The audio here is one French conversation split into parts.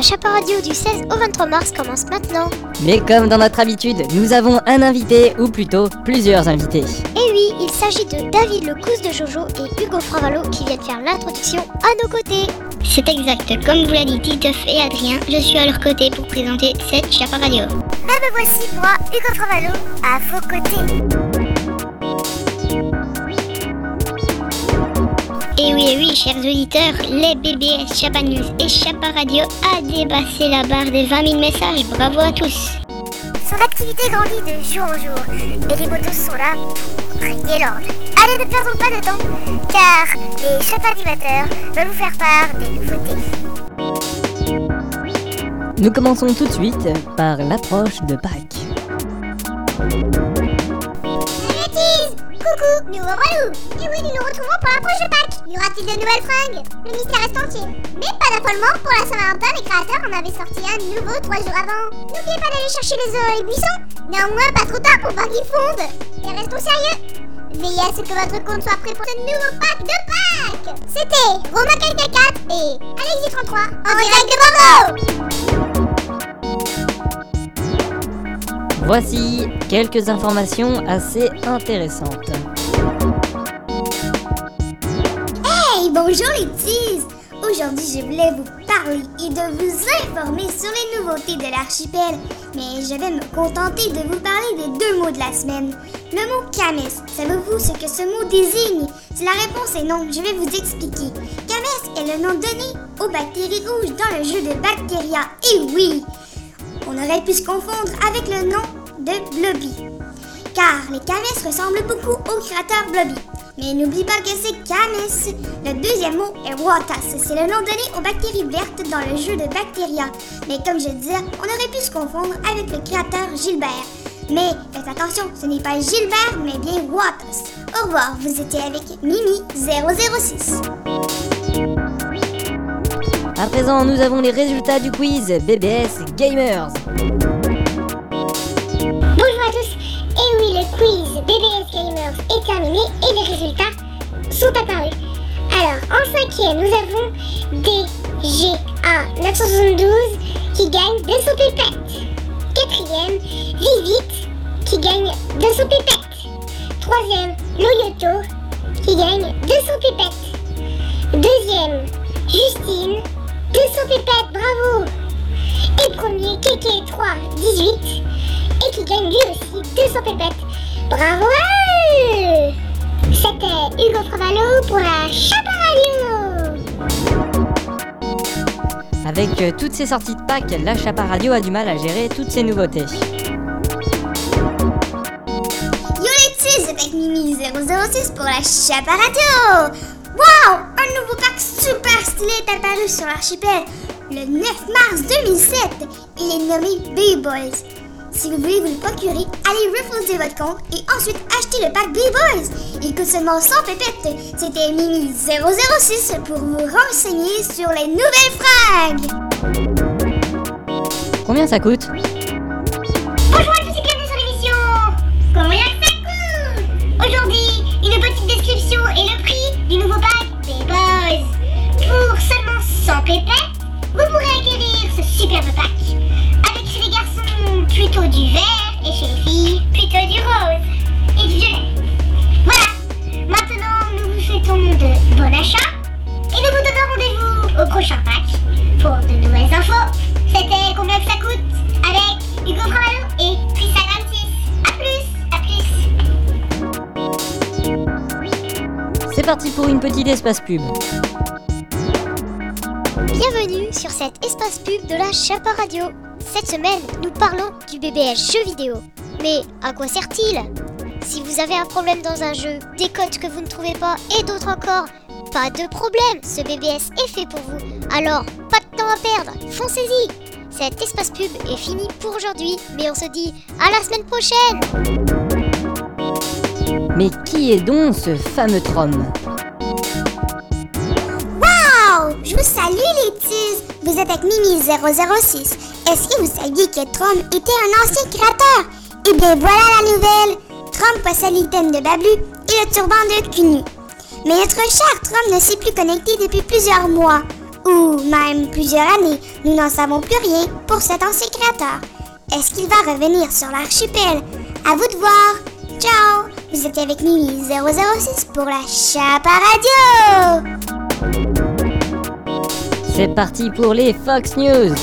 Chapa Radio du 16 au 23 mars commence maintenant. Mais comme dans notre habitude, nous avons un invité, ou plutôt plusieurs invités. Et oui, il s'agit de David le Cousse de Jojo et Hugo Fravalo qui viennent faire l'introduction à nos côtés. C'est exact, comme vous l'a dit Titeuf et Adrien, je suis à leur côté pour présenter cette Chapa Radio. Me voici moi, Hugo Fravalo, à vos côtés. Et oui, chers auditeurs, les BBS Chapa News et Chapa Radio a dépassé la barre des 20 000 messages, bravo à tous. Son activité grandit de jour en jour, et les motos sont là pour régner l'ordre. Allez, ne perdons pas de temps, car les Chapa animateurs veulent vous faire part des nouveautés. Nous commençons tout de suite par l'approche de Pâques. Coucou, nous revoilà. Et oui, nous nous retrouvons pour l'approche de Pâques. Y aura-t-il de nouvelles fringues? Le mystère reste entier. Mais pas d'affolement, pour la Saint-Valentin, les créateurs en avaient sorti un nouveau 3 jours avant. N'oubliez pas d'aller chercher les œufs et les buissons. Néanmoins, pas trop tard pour pas qu'ils fondent. Et restons sérieux. Veillez à ce que votre compte soit prêt pour ce nouveau pack de Pâques. C'était Romain 4 et Alexis 33 en direct de Bordeaux. Voici quelques informations assez intéressantes. Hey, bonjour les teas! Aujourd'hui, je voulais vous parler et de vous informer sur les nouveautés de l'archipel. Mais je vais me contenter de vous parler des 2 mots de la semaine. Le mot Cames, savez-vous ce que ce mot désigne? Si la réponse est non, je vais vous expliquer. Cames est le nom donné aux bactéries rouges dans le jeu de Bacteria. Et oui! On aurait pu se confondre avec le nom de Blobby, car les Cames ressemblent beaucoup au créateur Blobby. Mais n'oublie pas que c'est Cames. Le deuxième mot est Watas. C'est le nom donné aux bactéries vertes dans le jeu de Bacteria. Mais comme je disais, on aurait pu se confondre avec le créateur Gilbert. Mais faites attention, ce n'est pas Gilbert, mais bien Watas. Au revoir, vous étiez avec Mimi006. À présent, nous avons les résultats du quiz BBS Gamers. Bonjour à tous, et oui, le quiz BBS Gamers est terminé et les résultats sont apparus. Alors, en 5e, nous avons DGA 972 qui gagne 200 pépettes. 4e, Vivite qui gagne 200 pépettes. 3e, Loyoto qui gagne 200 pépettes. 2e, Justine, 200 pépettes, bravo. Et premier, Keke 3, 18 et qui gagne lui aussi 200 pépettes. Bravo à eux. C'était Hugo Fravalo pour la Chapa Radio. Avec toutes ces sorties de Pâques, la Chapa Radio a du mal à gérer toutes ces nouveautés. Yo les teas, avec Mimi006 pour la Chapa Radio. Wow! Un nouveau pack super stylé est apparu sur l'archipel le 9 mars 2007. Il est nommé B-Boys. Si vous voulez vous le procurer, allez refuser votre compte et ensuite achetez le pack B-Boys. Il coûte seulement 100 pépettes. C'était Mimi006 pour vous renseigner sur les nouvelles fringues. Combien ça coûte? Bonjour à tous et bienvenue sur l'émission. Combien ça coûte? Aujourd'hui, une petite description et le prix du nouveau pack B-Boys. Pour seulement 100 pépettes, vous pourrez acquérir ce superbe pack. Avec chez les garçons, plutôt du vert et chez les filles, plutôt du rose et du violet. Voilà, maintenant nous vous souhaitons de bon achat et nous vous donnons rendez-vous au prochain pack pour de nouvelles infos. C'était combien que ça coûte avec Hugo Fravalo et Chris Agantis. À plus. C'est parti pour une petite espace pub. Bienvenue sur cet espace pub de la Chapa Radio. Cette semaine, nous parlons du BBS jeu vidéo. Mais à quoi sert-il? Si vous avez un problème dans un jeu, des codes que vous ne trouvez pas et d'autres encore, pas de problème, ce BBS est fait pour vous. Alors, pas de temps à perdre, foncez-y. Cet espace pub est fini pour aujourd'hui, mais on se dit à la semaine prochaine. Mais qui est donc ce fameux Trom? Wow! Je vous salue les teas. Vous êtes avec Mimi006. Est-ce que vous saviez que Trom était un ancien créateur? Eh bien voilà la nouvelle. Trom possède l'item de Bablu et le turban de Kunu. Mais notre cher Trom ne s'est plus connecté depuis plusieurs mois. ou même plusieurs années, nous n'en savons plus rien pour cet ancien créateur. Est-ce qu'il va revenir sur l'archipel? À vous de voir. Ciao! Vous étiez avec Mimi 006 pour la Chapa Radio! C'est parti pour les Fox News.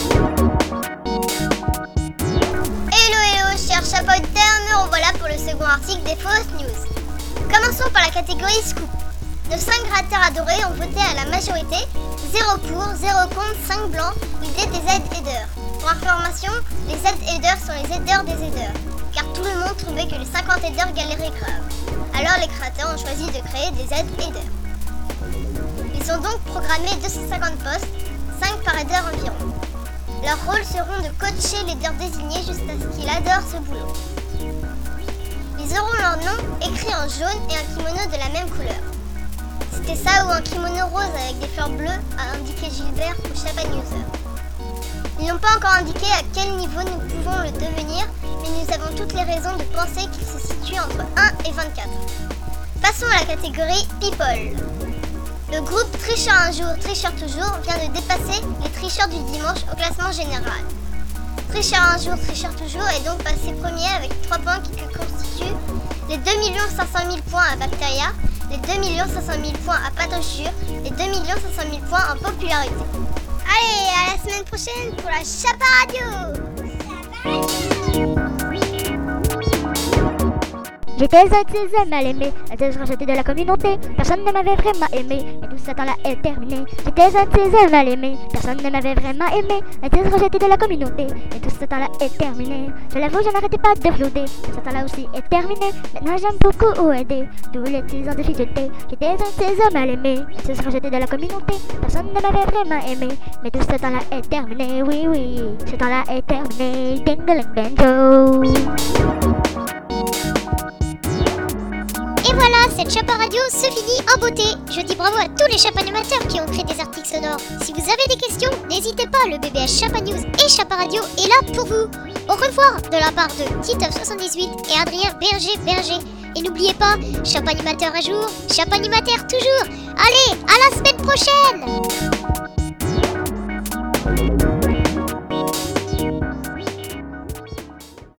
Hello, chers chapeauteurs, me revoilà pour le second article des Fox News. Commençons par la catégorie Scoop. Nos 5 créateurs adorés ont voté à la majorité 0 pour, 0 contre, 5 blancs, l'idée des Z-aiders. Pour information, les Z-aiders sont les aideurs des aideurs, car tout le monde trouvait que les 50 aiders galéraient grave. Alors les créateurs ont choisi de créer des Z-aiders. Ils ont donc programmé 250 postes, 5 par aider environ. Leurs rôles seront de coacher l'aideur désigné jusqu'à ce qu'il adore ce boulot. Ils auront leur nom écrit en jaune et un kimono de la même couleur. C'était ça ou un kimono rose avec des fleurs bleues, a indiqué Gilbert au Chapa Newser. Ils n'ont pas encore indiqué à quel niveau nous pouvons le devenir, mais nous avons toutes les raisons de penser qu'il se situe entre 1 et 24. Passons à la catégorie People. Le groupe Tricheur un jour, Tricheur toujours vient de dépasser les tricheurs du dimanche au classement général. Tricheur un jour, Tricheur toujours est donc passé premier avec 3 points qui constituent les 2 500 000 points à Bacteria, les 2 500 000 points à Patochure et 2 500 000 points en popularité. Allez, à la semaine prochaine pour la Chapa Radio! J'étais un de ces hommes mal aimés, étais-je rejeté de la communauté, personne ne m'avait vraiment aimé, mais tout ce temps-là est terminé. J'étais un de ces hommes mal aimés, personne ne m'avait vraiment aimé, étais-je rejeté de la communauté, mais tout ce temps-là est terminé. Je l'avoue, je n'arrêtais pas de flotter, mais ce temps-là aussi est terminé. Maintenant j'aime beaucoup aider tous les petits en difficulté. J'étais un de ces hommes mal aimés, étais-je rejeté de la communauté, personne ne m'avait vraiment aimé, mais tout ce temps-là est terminé. Oui, oui, ce temps-là est terminé. Ding-a-ling banjo. Et voilà, cette Chapa Radio se finit en beauté. Je dis bravo à tous les Chapa animateurs qui ont créé des articles sonores. Si vous avez des questions, n'hésitez pas, le BBH Chapa News et Chapa Radio est là pour vous. Au revoir de la part de Titeuf78 et Adrien Berger. Et n'oubliez pas, Chapa animateur un jour, Chapa animateur toujours. Allez, à la semaine prochaine!